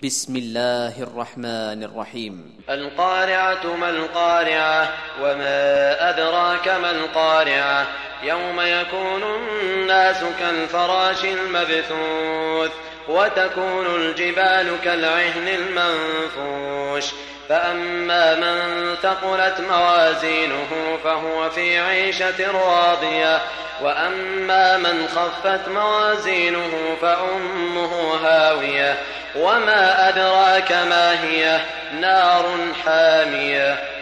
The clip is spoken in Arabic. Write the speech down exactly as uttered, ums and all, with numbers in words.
بسم الله الرحمن الرحيم. القارعة ما القارعة وما أدراك ما القارعة يوم يكون الناس كالفراش المبثوث وتكون الجبال كالعهن المنفوش فأما من ثقلت موازينه فهو في عيشة راضية وأما من خفت موازينه فأمه هاوية وما أدراك ما هي نار حامية